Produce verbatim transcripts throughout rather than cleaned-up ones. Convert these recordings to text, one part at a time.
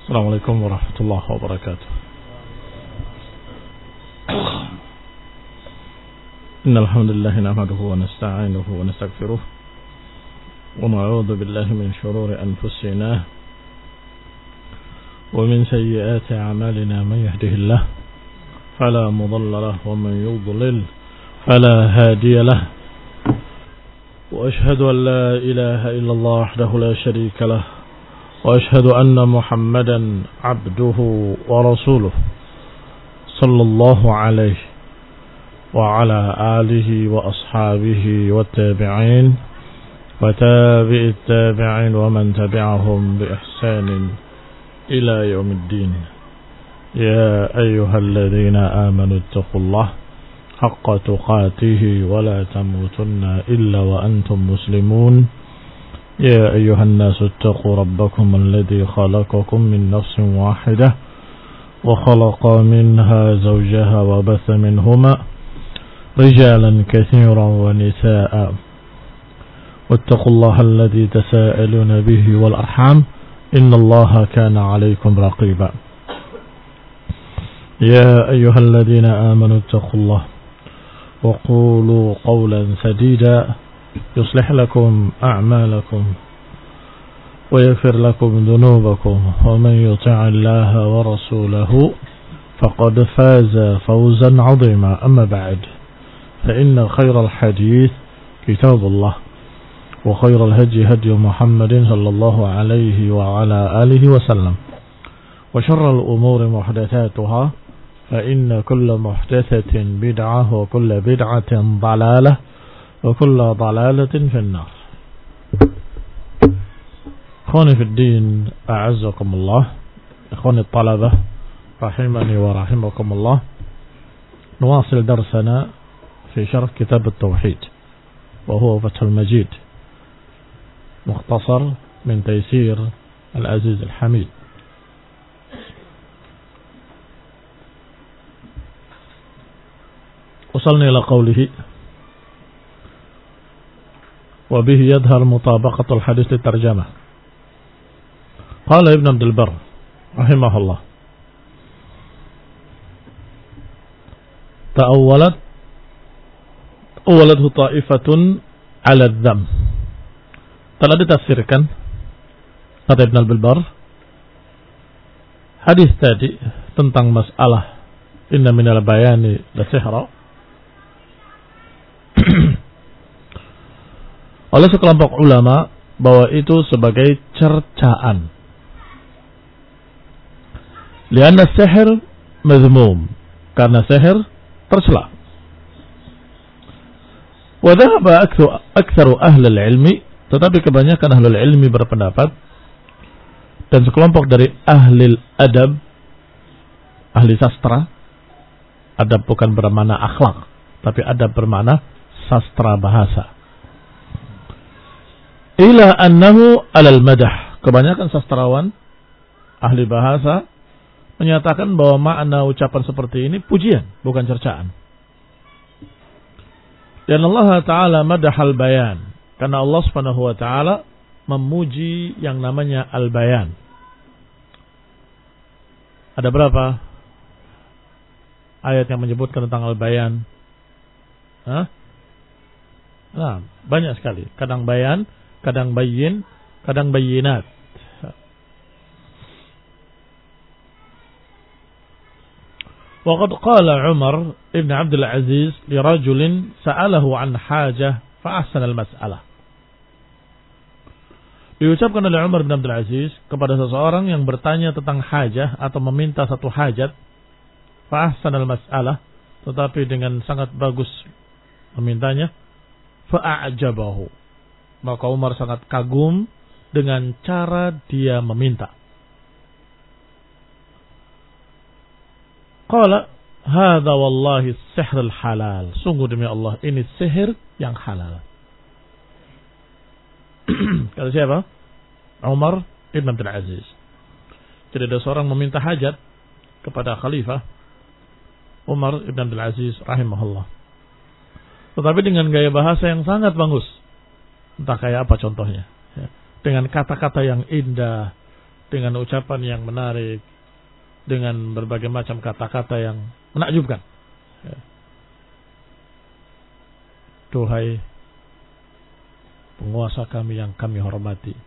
Assalamualaikum warahmatullahi wabarakatuh. Innal hamdalillah nahmaduhu wa nasta'inuhu wa nastaghfiruh wa na'udzu billahi min shururi anfusina wa min sayyiati a'malina man yahdihillah fala mudilla lahu wa man yudlil fala hadiya lahu. Wa ashhadu an la ilaha illallah wahdahu la sharika lahu وأشهد أن محمدا عبده ورسوله صلى الله عليه وعلى آله وأصحابه والتابعين وتابع التابعين ومن تبعهم بإحسان إلى يوم الدين. يا أيها الذين آمنوا اتقوا الله حق تقاته ولا تموتن إلا وأنتم مسلمون. يا أيها الناس اتقوا ربكم الذي خلقكم من نفس واحدة وخلق منها زوجها وبث منهما رجالا كثيرا ونساء واتقوا الله الذي تساءلون به والأرحام إن الله كان عليكم رقيبا. يا أيها الذين آمنوا اتقوا الله وقولوا قولا سديدا يصلح لكم أعمالكم ويغفر لكم ذنوبكم ومن يطع الله ورسوله فقد فاز فوزا عظيما. أما بعد فإن خير الحديث كتاب الله وخير الهدي هدي محمد صلى الله عليه وعلى آله وسلم وشر الأمور محدثاتها فإن كل محدثة بدعة وكل بدعة ضلالة وكل ضلالة في النار. إخواني في الدين أعزكم الله، إخواني الطلبة رحمني ورحمكم الله. نواصل درسنا في شرح كتاب التوحيد وهو فتح المجيد مختصر من تيسير العزيز الحميد. وصلنا إلى قوله وبه يظهر مطابقة الحديث للترجمة. قال ابن عبد البر رحمه الله: تأولت أولته طائفة على الذم. Telah ditafsirkan kata Ibn Abdul Bar hadis tadi tentang masalah inna minal bayani la sihra oleh sekelompok ulama bahwa itu sebagai cercaan. Lianna sihir mazmum, karena sihir tercela. Wa dhahaba aktsaru ahli al-ilmi, tetapi kebanyakan ahli ilmi berpendapat dan sekelompok dari ahli adab, ahli sastra. Adab bukan bermakna akhlak, tapi adab bermakna sastra bahasa. Ila annahu alal madah. Kebanyakan sastrawan ahli bahasa menyatakan bahwa makna ucapan seperti ini pujian, bukan cercaan. Dan Allah Ta'ala madahal bayan, karena Allah Subhanahu wa Ta'ala memuji yang namanya al-bayan. Ada berapa ayat yang menyebutkan tentang al-bayan? Hah? Nah, banyak sekali. Kadang bayan, kadang bayyin, kadang bayyinat. Waqad qala Umar ibn Abdul Aziz li rajulin sa'alahu an hajah fa ahsana al-mas'alah. Diucapkan oleh Umar bin Abdul Aziz kepada seseorang yang bertanya tentang hajah atau meminta satu hajat, fa ahsana al-mas'alah, tetapi dengan sangat bagus memintanya, fa a'jabahu. Maka Umar sangat kagum dengan cara dia meminta. Qala hadza wallahi sihr al-halal. Sungguh demi Allah ini sihir yang halal. Kata siapa? Umar ibn Abdul Aziz. Jadi ada seorang meminta hajat kepada khalifah Umar ibn Abdul Aziz rahimahullah. Tetapi dengan gaya bahasa yang sangat bagus. Entah kayak apa contohnya. Dengan kata-kata yang indah, dengan ucapan yang menarik, dengan berbagai macam kata-kata yang menakjubkan. Ya. Duhai penguasa kami yang kami hormati,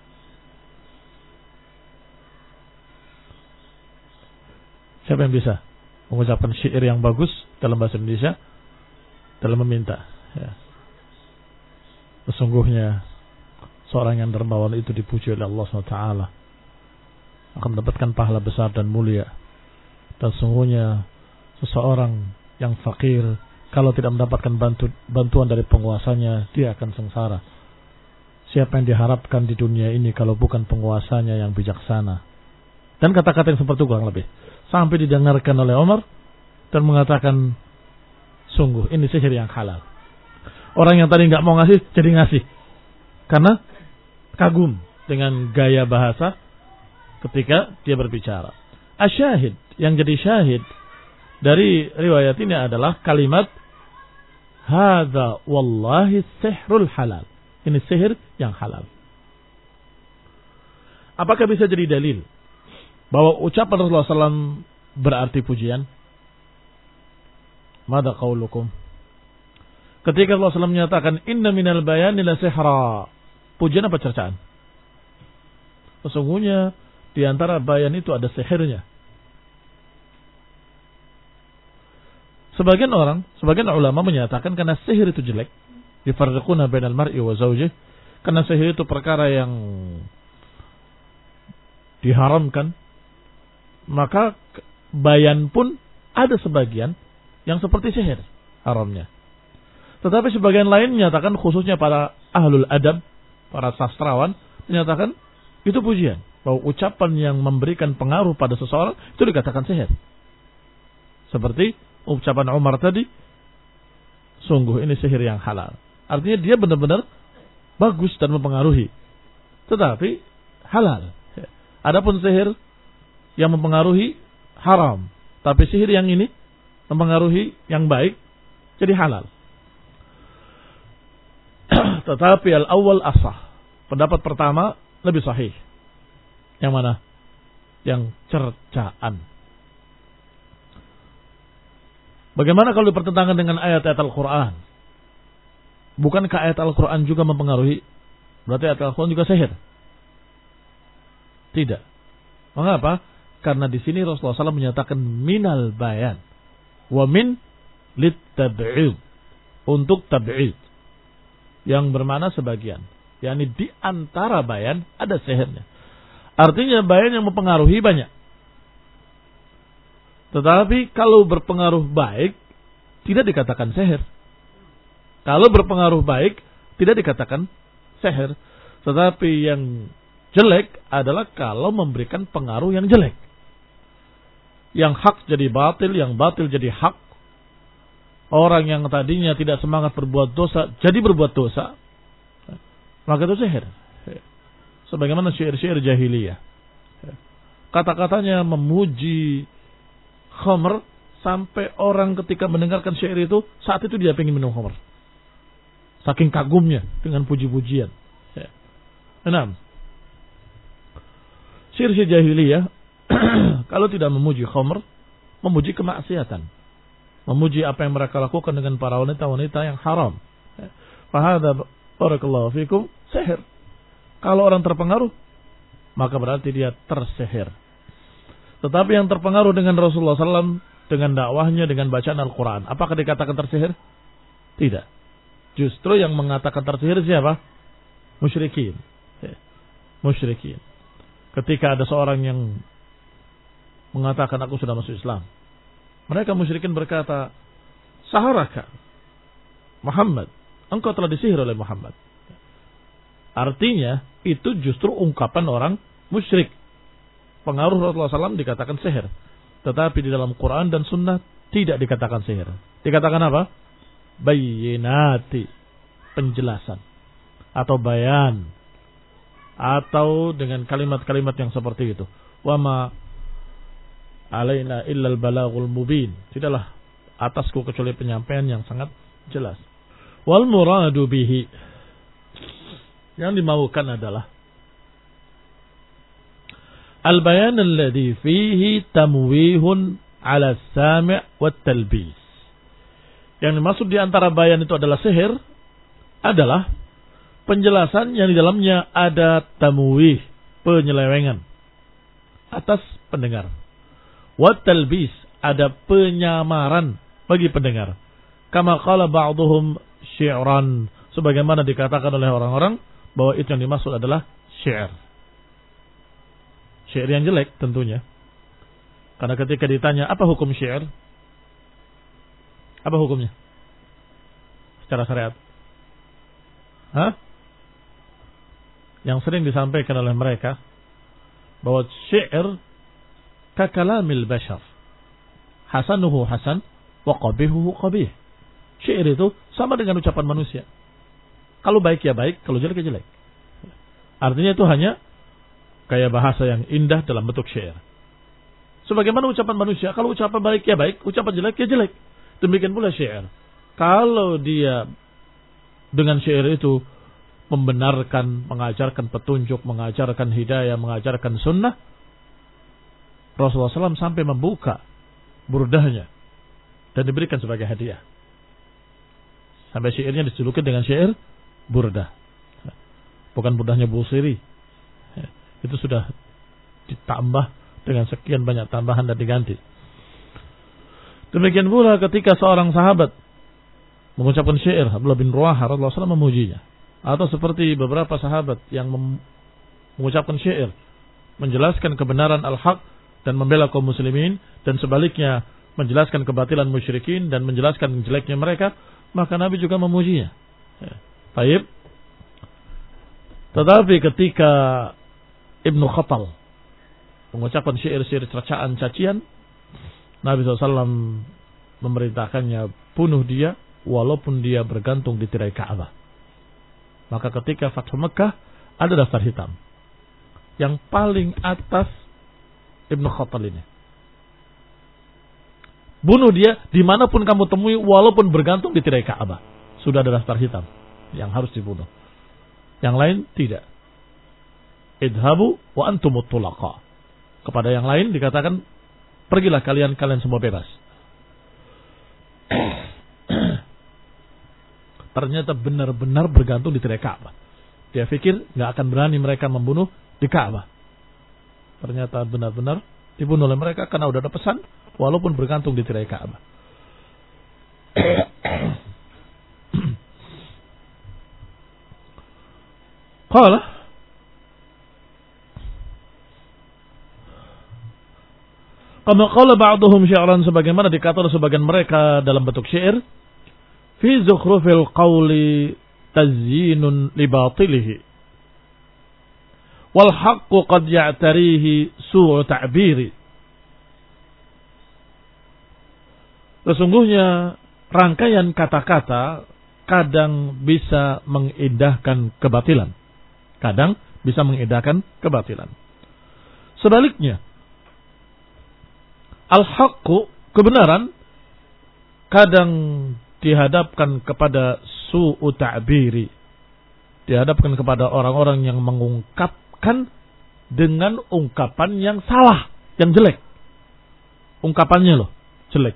siapa yang bisa mengucapkan syair yang bagus dalam bahasa Indonesia dalam meminta? Ya. Sesungguhnya seorang yang dermawan itu dipuji oleh Allah subhanahu wa taala, akan mendapatkan pahala besar dan mulia. Dan sesungguhnya seseorang yang fakir, kalau tidak mendapatkan bantu, bantuan dari penguasanya, dia akan sengsara. Siapa yang diharapkan di dunia ini kalau bukan penguasanya yang bijaksana? Dan kata-kata yang seperti itu kurang lebih. Sampai didengarkan oleh Umar dan mengatakan, sungguh ini sihir yang halal. Orang yang tadi nggak mau ngasih, jadi ngasih. Karena kagum dengan gaya bahasa ketika dia berbicara. Asyahid, yang jadi syahid dari riwayat ini adalah kalimat hadza wallahi sihrul halal. Ini sihir yang halal. Apakah bisa jadi dalil bahwa ucapan Rasulullah sallallahu alaihi wasallam berarti pujian? Mada qaulukum? Ketika Rasulullah sallallahu alaihi wasallam menyatakan inna minal bayani la sihra, pujian apa cercaan? Sesungguhnya di antara bayan itu ada sihirnya. Sebagian orang, sebagian ulama menyatakan karena sihir itu jelek, difarriquna bainal mar'i wa zawjih, karena sihir itu perkara yang diharamkan, maka bayan pun ada sebagian yang seperti sihir haramnya. Tetapi sebagian lain menyatakan, khususnya para ahlul adab, para sastrawan, menyatakan itu pujian, bahwa ucapan yang memberikan pengaruh pada seseorang itu dikatakan sihir. Seperti ucapan Umar tadi, sungguh ini sihir yang halal. Artinya dia benar-benar bagus dan mempengaruhi, tetapi halal. Adapun sihir yang mempengaruhi haram, tapi sihir yang ini mempengaruhi yang baik, jadi halal. Tetapi al-awwal asah, pendapat pertama lebih sahih. Yang mana? Yang cercaan. Bagaimana kalau dipertentangan dengan ayat-ayat Al-Quran? Bukankah ayat Al-Quran juga mempengaruhi? Berarti ayat Al-Quran juga sihir? Tidak. Mengapa? Karena di sini Rasulullah shallallahu alaihi wasallam menyatakan minal bayan wa min lit tab'id, untuk tab'id, yang bermakna sebagian, yakni di antara bayan ada sihirnya. Artinya bayan yang mempengaruhi banyak. Tetapi kalau berpengaruh baik, tidak dikatakan sihir. Kalau berpengaruh baik, tidak dikatakan sihir. Tetapi yang jelek adalah kalau memberikan pengaruh yang jelek. Yang hak jadi batil, yang batil jadi hak. Orang yang tadinya tidak semangat berbuat dosa, jadi berbuat dosa. Maka itu sihir. Sebagaimana syair-syair jahiliyah. Kata-katanya memuji khamr, sampai orang ketika mendengarkan syair itu, saat itu dia ingin minum khamr. Saking kagumnya dengan puji-pujian. Enam. Syair-syair jahiliyah, kalau tidak memuji khamr, memuji kemaksiatan. Memuji apa yang mereka lakukan dengan para wanita-wanita yang haram. Fahadha barakallahu fikum sihir. Kalau orang terpengaruh, maka berarti dia tersihir. Tetapi yang terpengaruh dengan Rasulullah sallallahu alaihi wasallam, dengan dakwahnya, dengan bacaan Al-Quran, apakah dikatakan tersihir? Tidak. Justru yang mengatakan tersihir siapa? Musyrikin. Musyrikin. Ketika ada seorang yang mengatakan aku sudah masuk Islam, mereka musyrikin berkata, saharaka Muhammad, engkau telah disihir oleh Muhammad. Artinya itu justru ungkapan orang musyrik. Pengaruh Rasulullah sallallahu alaihi wasallam dikatakan sihir. Tetapi di dalam Quran dan Sunnah tidak dikatakan sihir. Dikatakan apa? Bayyinati, penjelasan. Atau bayan. Atau dengan kalimat-kalimat yang seperti itu. Wama alaina illal balaghul mubin. Tidaklah atasku kecuali penyampaian yang sangat jelas. Wal muradu bihi, yang dimaukan adalah al-bayan alladhi fihi tamwihun ala sami' wat talbis. Yang dimaksud di antara bayan itu adalah sihir adalah penjelasan yang di dalamnya ada tamwih, penyelewengan atas pendengar. Wat talbis, ada penyamaran bagi pendengar. Kama qala ba'dhum syi'ran, sebagaimana dikatakan oleh orang-orang bahwa itu yang dimaksud adalah syair. Syair yang jelek tentunya. Karena ketika ditanya apa hukum syair? Apa hukumnya? Secara syariat. Hah? Yang sering disampaikan oleh mereka bahwa syair kakalamil bashar. Hasanuhu hasan wa qabihuhu qabih. Syair itu sama dengan ucapan manusia. Kalau baik ya baik, kalau jelek ya jelek. Artinya itu hanya kayak bahasa yang indah dalam bentuk syair. Sebagaimana ucapan manusia, kalau ucapan baik ya baik, ucapan jelek ya jelek. Demikian pula syair. Kalau dia dengan syair itu membenarkan, mengajarkan petunjuk, mengajarkan hidayah, mengajarkan sunnah, Rasulullah shallallahu alaihi wasallam sampai membuka burdahnya dan diberikan sebagai hadiah. Sampai syairnya dijuluki dengan syair burdah. Bukan burdahnya Busiri. Itu sudah ditambah dengan sekian banyak tambahan dan diganti. Demikian pula ketika seorang sahabat mengucapkan syair, Abdullah bin Ruwahah radhiyallahu anhu memujinya. Atau seperti beberapa sahabat yang mengucapkan syair, menjelaskan kebenaran al-haq dan membela kaum muslimin, dan sebaliknya menjelaskan kebatilan musyrikin dan menjelaskan jeleknya mereka, maka Nabi juga memujinya. Baik. Tetapi ketika Ibnu Khattal mengucapkan syair-syair cercaan cacian, Nabi shallallahu alaihi wasallam memerintahkannya bunuh dia walaupun dia bergantung di tirai Ka'bah. Maka ketika Fathu Mekah ada daftar hitam. Yang paling atas Ibnu Khattal ini. Bunuh dia dimanapun kamu temui walaupun bergantung di tirai Ka'bah. Sudah ada daftar hitam yang harus dibunuh. Yang lain tidak. Idhabu wa antumut tulaqa. Kepada yang lain dikatakan pergilah kalian, kalian semua bebas. Ternyata benar-benar bergantung di tirai Ka'bah. Dia pikir nggak akan berani mereka membunuh di Ka'bah. Ternyata benar-benar dibunuh oleh mereka karena udah ada pesan, walaupun bergantung di tirai Ka'bah. Qala Kama qala ba'duhum syi'ran, sebagaimana dikatakan sebagian mereka dalam bentuk syair, fi zukhrufil qawli tazyinun li batilihi wal haqqu qad ya'tarihi su'u ta'biri. Sesungguhnya rangkaian kata-kata kadang bisa mengindahkan kebatilan, kadang bisa mengindahkan kebatilan. Sebaliknya, al-haqqu, kebenaran, kadang dihadapkan kepada su'u ta'biri, dihadapkan kepada orang-orang yang mengungkapkan dengan ungkapan yang salah, yang jelek. Ungkapannya loh, jelek.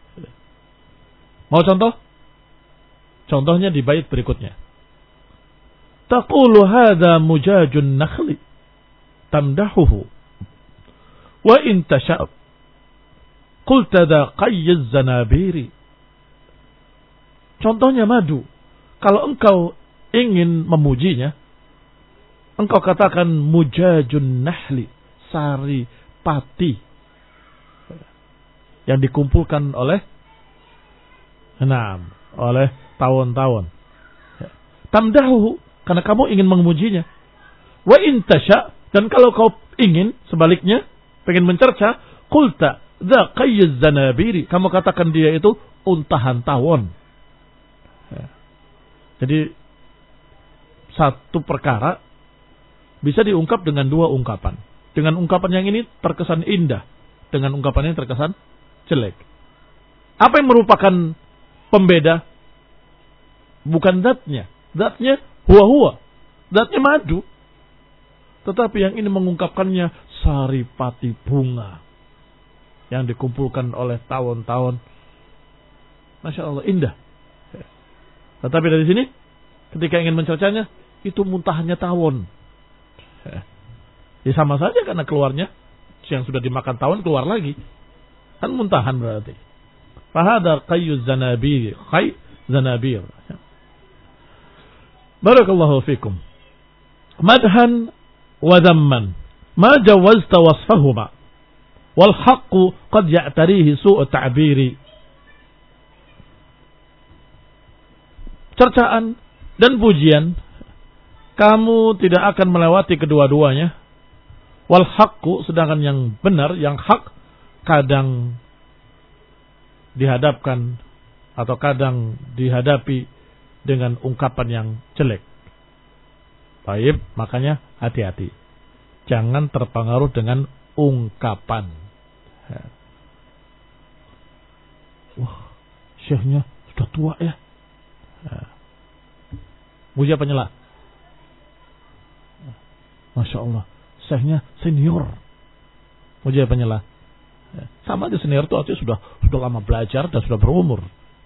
Mau contoh? Contohnya di bait berikutnya. Taqulu hadha mujajun nakhli tamdahuhu wa in tasha' qulta dha qayyiz zanabiri. Contohnya madu. Kalau engkau ingin memujinya, engkau katakan mujajun nahli, sari pati yang dikumpulkan oleh enam, oleh tawon-tawon. Tamdahuhu, karena kamu ingin memujinya. Wa in tasha', dan kalau kau ingin sebaliknya, pengen mencerca, qulta dha qayyiz zanabiri, kamu katakan dia itu untahan tawon. Jadi satu perkara bisa diungkap dengan dua ungkapan. Dengan ungkapan yang ini terkesan indah, dengan ungkapan ini terkesan jelek. Apa yang merupakan pembeda? Bukan zatnya. Zatnya huwa-huwa. Zatnya madu. Tetapi yang ini mengungkapkannya saripati bunga yang dikumpulkan oleh tahun-tahun. Masya Allah, indah. Tetapi dari sini, ketika ingin mencercanya, itu muntahannya tawon. Ya sama saja karena keluarnya, yang sudah dimakan tawon keluar lagi. Kan muntahan berarti. Fahadar qayyuz zanabir, qayy zanabir. Barakallahu fikum. Madhan wa dhamman. Ma jawazta wasfahuma. Wal haqqu qad ya'tarihi su'u ta'biri. Cercaan dan pujian, kamu tidak akan melewati kedua-duanya. Wal haqqu, sedangkan yang benar, yang hak, kadang dihadapkan atau kadang dihadapi dengan ungkapan yang jelek. Baik, makanya hati-hati. Jangan terpengaruh dengan ungkapan. Wah, syekhnya sudah tua ya. Muja penyela. Masya Allah, syekhnya senior. Muja penyela. Sama aja senior itu artinya sudah sudah lama belajar dan sudah berumur.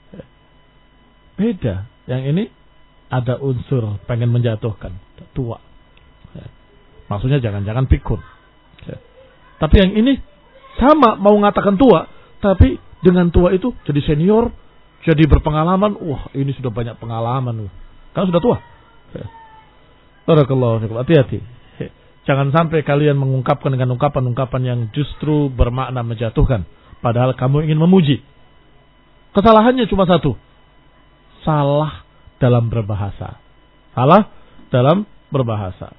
Beda. Yang ini ada unsur pengen menjatuhkan, tua. Maksudnya jangan-jangan pikun. Tapi yang ini sama mau ngatakan tua, tapi dengan tua itu jadi senior, jadi berpengalaman. Wah, ini sudah banyak pengalaman. Kan sudah tua. Barakallahu fikum. Hati-hati. Jangan sampai kalian mengungkapkan dengan ungkapan-ungkapan yang justru bermakna menjatuhkan. Padahal kamu ingin memuji. Kesalahannya cuma satu. Salah dalam berbahasa. Salah dalam berbahasa.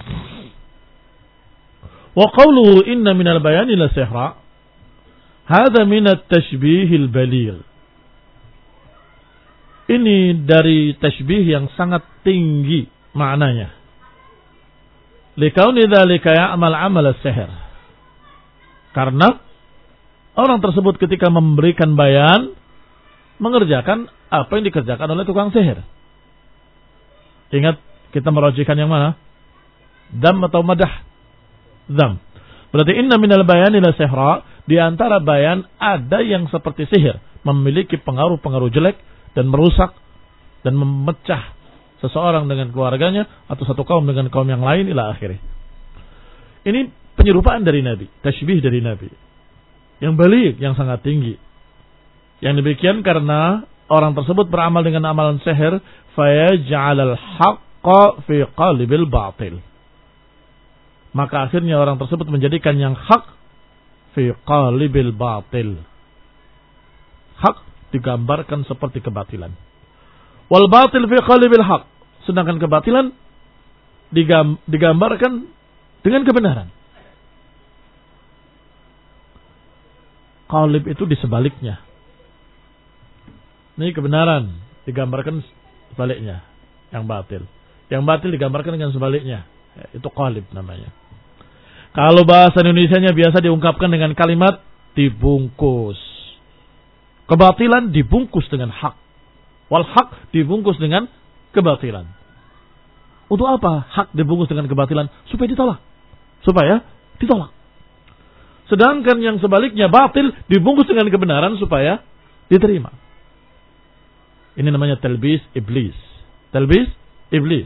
Wa qawluhu inna minal bayani la sihra. Hadha minat tashbihil baligh. Ini dari tashbih yang sangat tinggi maknanya. Likauni dzalika ya'mal 'amal as-sihr. Karena orang tersebut ketika memberikan bayan mengerjakan apa yang dikerjakan oleh tukang sihir. Ingat kita merojikan yang mana? Dam atau madah? Dam. Berarti inna minal bayani la sihra, di antara bayan ada yang seperti sihir, memiliki pengaruh-pengaruh jelek dan merusak dan memecah seseorang dengan keluarganya atau satu kaum dengan kaum yang lain ila akhirih. Ini penyerupaan dari Nabi, tashbih dari Nabi. Yang baligh, yang sangat tinggi. Yang demikian karena orang tersebut beramal dengan amalan sihir, fayaj'alal haqqa fi qalbil batil. Maka akhirnya orang tersebut menjadikan yang hak fi qalbil batil. Hak digambarkan seperti kebatilan. Wal batil fi qalbil haq. Sedangkan kebatilan digambarkan dengan kebenaran. Qalib itu di sebaliknya. Ini kebenaran digambarkan sebaliknya, yang batil. Yang batil digambarkan dengan sebaliknya. Itu qalib namanya. Kalau bahasa Indonesianya biasa diungkapkan dengan kalimat dibungkus. Kebatilan dibungkus dengan hak. Wal hak dibungkus dengan kebatilan. Untuk apa hak dibungkus dengan kebatilan? Supaya ditolak. Supaya ditolak. Sedangkan yang sebaliknya batil dibungkus dengan kebenaran supaya diterima. Ini namanya talbis iblis. Talbis iblis.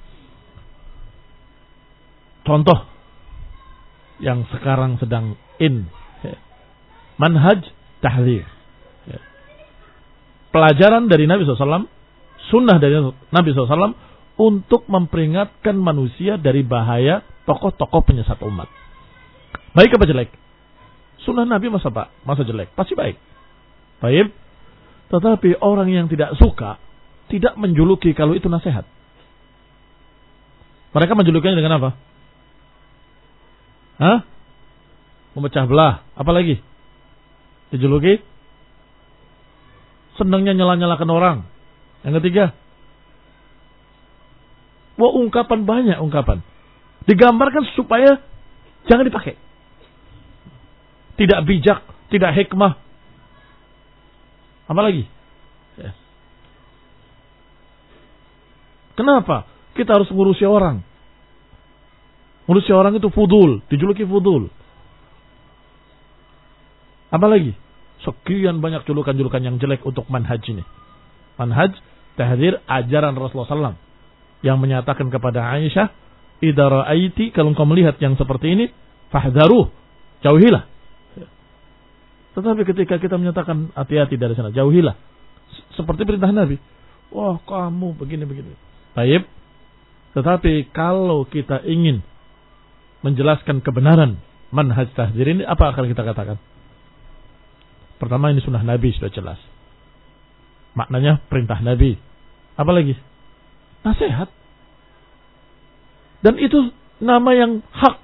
Contoh yang sekarang sedang in. Manhaj tahdzir. Pelajaran dari Nabi shallallahu alaihi wasallam, sunnah dari Nabi shallallahu alaihi wasallam untuk memperingatkan manusia dari bahaya tokoh-tokoh penyesat umat. Baik apa jelek? Sunnah Nabi masa pak, masa jelek? Pasti baik. Baik. Tetapi orang yang tidak suka tidak menjuluki kalau itu nasihat. Mereka menjulukinya dengan apa? Hah? Memecah belah. Apa lagi? Dijuluki? Senangnya nyala-nyalakan orang. Yang ketiga? Wah, ungkapan banyak ungkapan. Digambarkan supaya jangan dipakai. Tidak bijak, tidak hikmah. Apa lagi? Ya. Kenapa? Kita harus ngurusi orang. Ngurusi orang itu fudul, dijuluki fudul. Apalagi? Sekian banyak julukan-julukan yang jelek untuk manhaj ini. Manhaj, tahdzir, ajaran Rasulullah sallallahu alaihi wasallam yang menyatakan kepada Aisyah, idza ra'aiti, kalau engkau melihat yang seperti ini, fahdharuh, jauhilah. Tetapi ketika kita menyatakan hati-hati dari sana, jauhilah. Seperti perintah Nabi. Wah, kamu begini-begini. Baik. Tetapi kalau kita ingin menjelaskan kebenaran manhaj tahdzir ini, apa akan kita katakan? Pertama, ini sunnah Nabi, sudah jelas. Maknanya perintah Nabi. Apa lagi? Nasihat. Dan itu nama yang hak.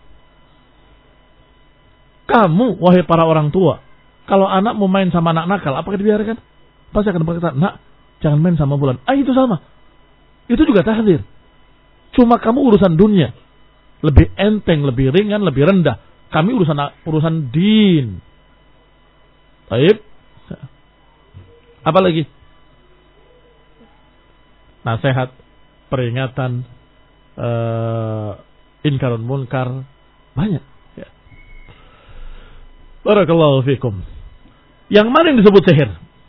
Kamu, wahai para orang tua, kalau anak mau main sama anak nakal, apakah dibiarkan? Pasti akan berkata, nak, jangan main sama bulan. Ah, itu sama. Itu juga tahdzir. Cuma kamu urusan dunia. Lebih enteng, lebih ringan, lebih rendah. Kami urusan urusan din. Baik. Apa lagi? Nasihat, peringatan, uh, inkarun munkar, banyak. Ya. Barakallahu fikum. Yang mana yang disebut sihir?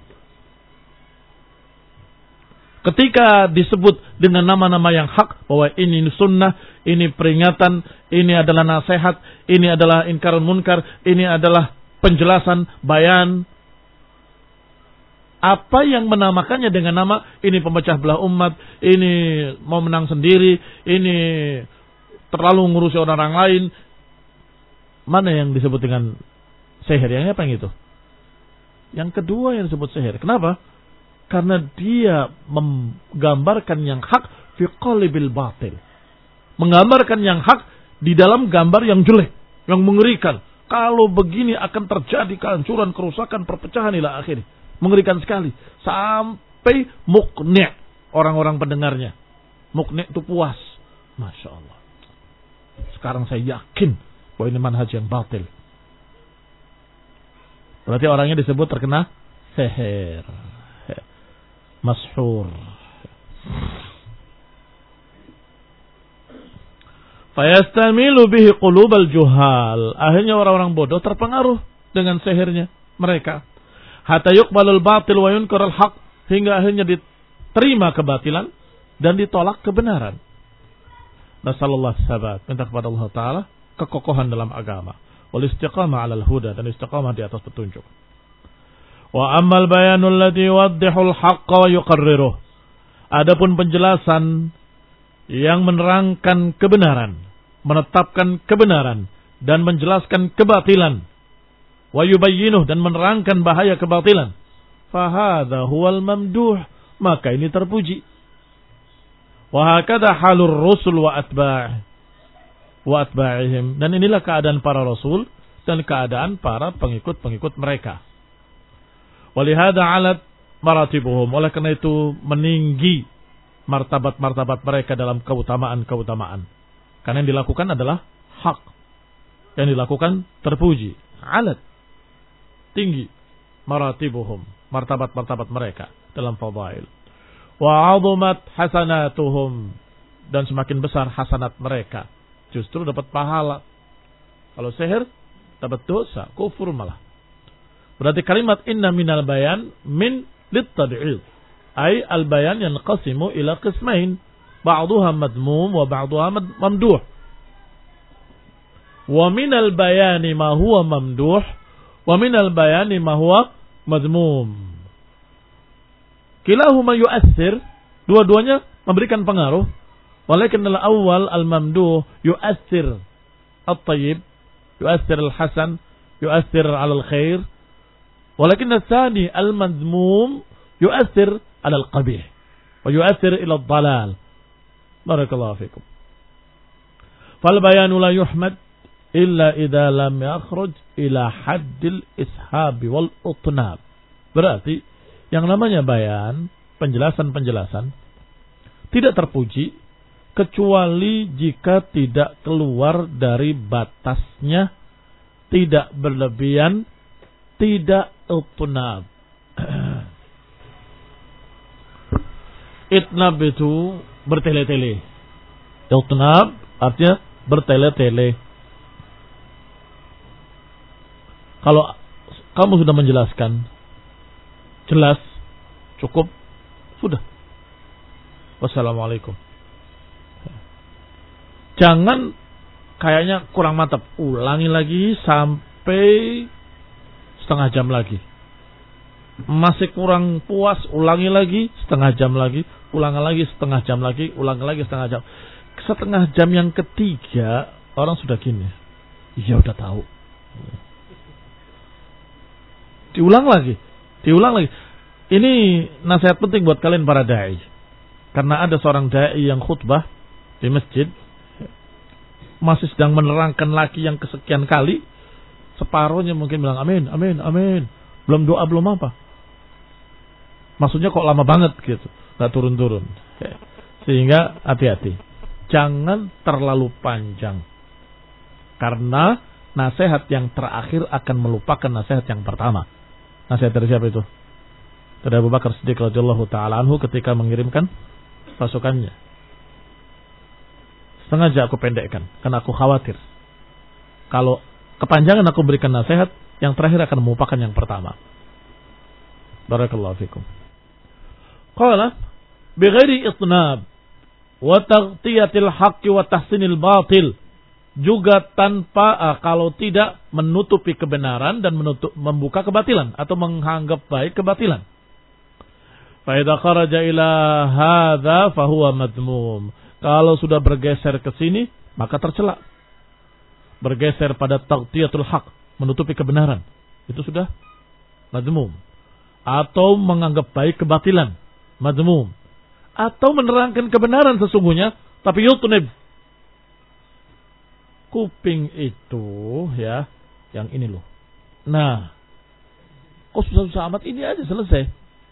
Ketika disebut dengan nama-nama yang hak, bahwa ini sunnah, ini peringatan, ini adalah nasihat, ini adalah inkarun munkar, ini adalah penjelasan, bayan. Apa yang menamakannya dengan nama, ini pemecah belah umat, ini mau menang sendiri, ini terlalu ngurusi orang lain. Mana yang disebut dengan sihir? Yang apa yang itu? Yang kedua yang disebut sihir. Kenapa? Karena dia menggambarkan yang hak fi qalibil batil. Menggambarkan yang hak di dalam gambar yang jelek, yang mengerikan. Kalau begini akan terjadi kehancuran, kerusakan, perpecahan ila akhir. Mengerikan sekali. Sampai muqni' orang-orang pendengarnya. Muqni' itu puas. Masya Allah. Sekarang saya yakin bahwa ini manhaj yang batil. Berarti orangnya disebut terkena sihir. Mashur. Fayastamilu bihi qulubal juhal. Akhirnya orang-orang bodoh terpengaruh dengan sihirnya mereka. Hatta yuqbalul batil wa yunkarul haq. Hingga akhirnya diterima kebatilan dan ditolak kebenaran. Nasallallahu sabat. Minta kepada Allah Ta'ala kekokohan dalam agama. Wal istiqamah alal huda. Dan istiqamah di atas petunjuk. Wa ammal bayanul ladzi yuwaddihul haqqa wa yuqarriruh. Adapun penjelasan yang menerangkan kebenaran, menetapkan kebenaran dan menjelaskan kebatilan, wa yubayyinuh, dan menerangkan bahaya kebatilan, fa hadza huwal mamduh, maka ini terpuji. Wa hakadha halur rusul wa atba' wa atba'ihim, dan inilah keadaan para rasul dan keadaan para pengikut-pengikut mereka. Walihada alat maratibuhum. Oleh karena itu meninggi martabat-martabat mereka dalam keutamaan-keutamaan. Karena yang dilakukan adalah hak. Yang dilakukan terpuji. Alat. Tinggi. Maratibuhum. Martabat-martabat mereka dalam fadail. Wa azumat hasanatuhum. Dan semakin besar hasanat mereka. Justru dapat pahala. Kalau sihir, dapat dosa. Kufur malah. Berarti kalimat inna minal bayan min littad'id. Ay al-bayan yanqasimu ila qismain. Ba'duha madmum wa ba'duha mamduh. Wa minal bayani ma huwa mamduh. Wa minal bayani ma huwa madmum. Kilahuma yu'athir. Dua-duanya memberikan pengaruh. Walakin al-awwal al-mamduh yu'athir at-tayyib. Yu'athir al-hasan. Yu'athir al-khair. Walakin al-thani al-madmum yu'athir ala al-qabih wa yu'athir ila al-dhalal. Barakallahu fikum. Fal bayanu la yuhmad illa idza lam yakhruj ila haddil ishab wal utnab. Berarti yang namanya bayan, penjelasan-penjelasan, tidak terpuji kecuali jika tidak keluar dari batasnya, tidak berlebihan, tidak utnab. Itnab itu bertele-tele. Utnab artinya bertele-tele. Kalau kamu sudah menjelaskan, jelas, cukup, sudah. Wassalamualaikum. Jangan kayaknya kurang mantap, ulangi lagi sampai setengah jam lagi. Masih kurang puas, ulangi lagi setengah jam lagi, ulangi lagi setengah jam lagi, ulangi lagi setengah jam. Setengah jam yang ketiga orang sudah gini, iya udah tahu. Diulang lagi, diulang lagi. Ini nasihat penting buat kalian para dai. Karena ada seorang dai yang khutbah di masjid, masih sedang menerangkan lagi yang kesekian kali, separuhnya mungkin bilang amin, amin, amin. Belum doa, belum apa. Maksudnya kok lama banget gitu, nggak turun-turun. Sehingga hati-hati, jangan terlalu panjang. Karena nasihat yang terakhir akan melupakan nasihat yang pertama. Nasihat dari siapa itu? Dari Abu Bakar Siddiq radhiyallahu ta'ala anhu ketika mengirimkan pasukannya. Sengaja aku pendekkan, karena aku khawatir kalau kepanjangan aku berikan nasihat, yang terakhir akan melupakan yang pertama. Barakallahu fikum. Qala bighairi itnab wa taghtiyatil haqqi wa tahsinil batil, juga tanpa uh, kalau tidak menutupi kebenaran dan menutup membuka kebatilan atau menganggap baik kebatilan. Fa idza kharaja ila hadza fa huwa madmum. Kalau sudah bergeser ke sini maka tercela. Bergeser pada taghtiyatul haqq, menutupi kebenaran, itu sudah madmum. Atau menganggap baik kebatilan, madmum. Atau menerangkan kebenaran sesungguhnya tapi yutnib. Kuping itu ya, yang ini loh. Nah, kok susah-susah amat, ini aja selesai.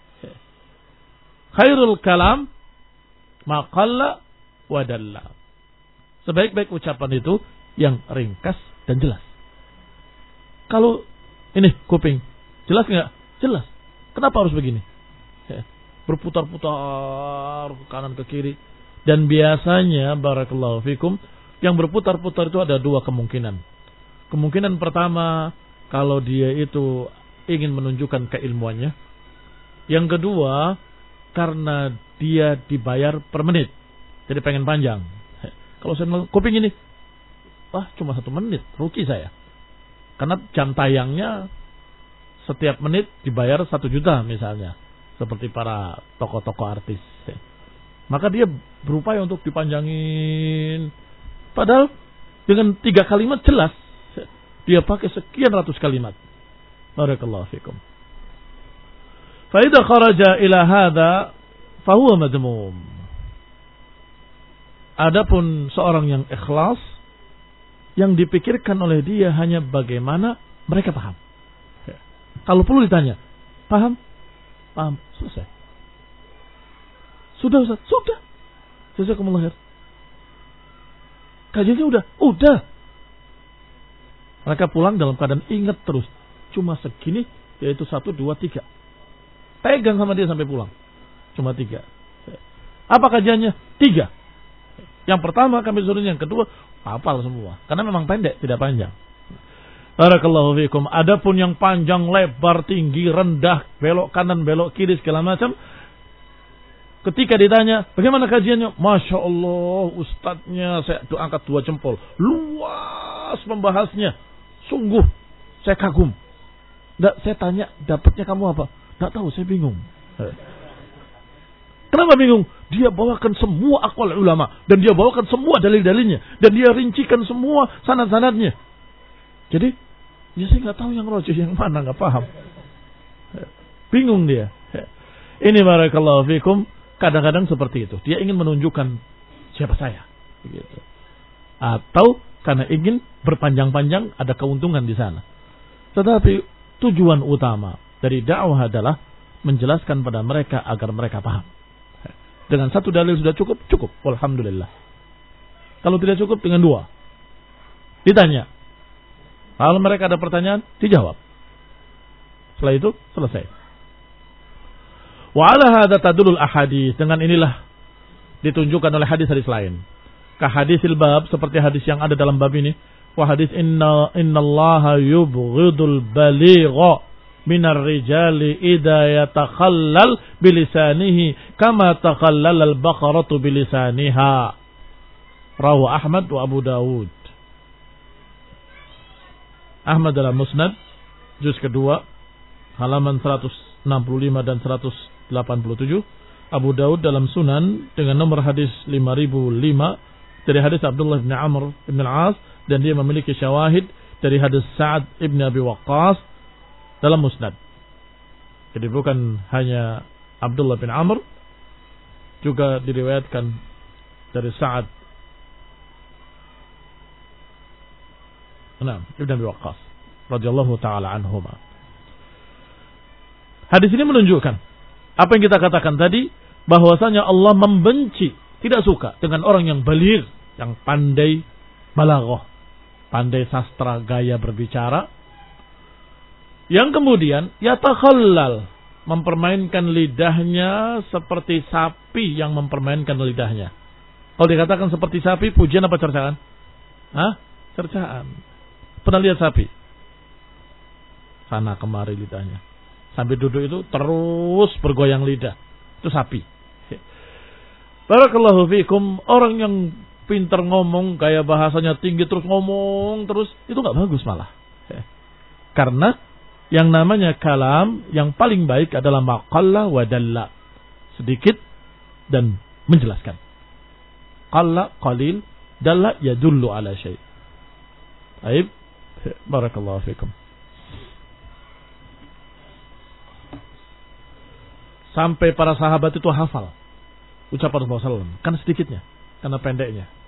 Khairul kalam maqalla wa dalla. Sebaik-baik ucapan itu yang ringkas dan jelas. Kalau ini kuping, jelas nggak? Jelas. Kenapa harus begini? Berputar-putar ke kanan ke kiri. Dan biasanya barakallahu fikum, yang berputar-putar itu ada dua kemungkinan. Kemungkinan pertama, kalau dia itu ingin menunjukkan keilmuannya. Yang kedua, karena dia dibayar per menit, jadi pengen panjang. Kalau saya kuping ini, wah cuma satu menit, rugi saya. Karena jam tayangnya setiap menit dibayar satu juta misalnya, seperti para tokoh-tokoh artis. Maka dia berupaya untuk dipanjangin. Padahal dengan tiga kalimat jelas, dia pakai sekian ratus kalimat. Barakallahu fikum. Fa idza kharaja ila hadza fa huwa madmum. Adapun seorang yang ikhlas, yang dipikirkan oleh dia hanya bagaimana mereka paham. Kalau perlu ditanya, paham? Paham, selesai. Sudah Ustaz, sudah. Jazakumullah khair. Kajiannya udah, udah. Mereka pulang dalam keadaan ingat terus. Cuma segini, yaitu satu, dua, tiga. Pegang sama dia sampai pulang. Cuma tiga. Apa kajiannya? Tiga. Yang pertama kami suruh, yang kedua hafal semua. Karena memang pendek, tidak panjang. Barakallahu fikum. Adapun yang panjang, lebar, tinggi, rendah, belok kanan, belok kiri, segala macam. Ketika ditanya, bagaimana kajiannya? Masya Allah, ustadznya, saya angkat dua jempol. Luas membahasnya. Sungguh, saya kagum. Nggak, saya tanya, dapatnya kamu apa? Nggak tahu, saya bingung. Kenapa bingung? Dia bawakan semua aqwal ulama. Dan dia bawakan semua dalil-dalilnya. Dan dia rincikan semua sanad-sanadnya. Jadi, ya saya nggak tahu yang rajih yang mana, nggak paham. Bingung dia. Ini barakallahu fikum. Kadang-kadang seperti itu. Dia ingin menunjukkan siapa saya. Begitu. Atau karena ingin berpanjang-panjang, ada keuntungan di sana. Tetapi tujuan utama dari dakwah adalah menjelaskan pada mereka agar mereka paham. Dengan satu dalil sudah cukup? Cukup. Alhamdulillah. Kalau tidak cukup, dengan dua. Ditanya. Kalau mereka ada pertanyaan, dijawab. Setelah itu, selesai. Wa ala hadza tadulul ahadits. Dengan inilah ditunjukkan oleh hadis-hadis lain. Ka hadisil bab, seperti hadis yang ada dalam bab ini. Wa hadis inna innallaha yubghidul baligha minar rijali idza yatakhallal bilisanihi kama takhallal al-baqaratu bilisaniha. Rawahu Ahmad wa Abu Dawud. Ahmad dalam Musnad juz kedua halaman seratus enam puluh lima dan seratus delapan puluh tujuh. Abu Dawud dalam Sunan dengan nomor hadis lima ribu lima dari hadis Abdullah bin Amr bin Al-As, dan dia memiliki syawahid dari hadis Sa'ad bin Abi Waqqas dalam Musnad. Jadi bukan hanya Abdullah bin Amr, juga diriwayatkan dari Sa'ad Nah, Ibn Abi Waqqas radhiyallahu taala anhuma. Hadis ini menunjukkan apa yang kita katakan tadi, bahwasanya Allah membenci, tidak suka dengan orang yang baligh, yang pandai balaghah, pandai sastra gaya berbicara, yang kemudian yatakhallal, mempermainkan lidahnya seperti sapi yang mempermainkan lidahnya. Kalau dikatakan seperti sapi, pujian apa cercaan? Hah? Cercaan. Pernah lihat sapi? Sana kemari lidahnya. Sambil duduk itu terus bergoyang lidah. Itu sapi. Barakallahu fikum. Orang yang pintar ngomong, gaya bahasanya tinggi terus ngomong terus, itu gak bagus malah. Karena yang namanya kalam yang paling baik adalah maqalla wa dalla. Sedikit dan menjelaskan. Qalla qalil, dalla yadullu ala syai'. Baik. Barakallahu fikum. Sampai para sahabat itu hafal ucapan Rasulullah sallallahu alaihi wasallam, kan sedikitnya, karena pendeknya.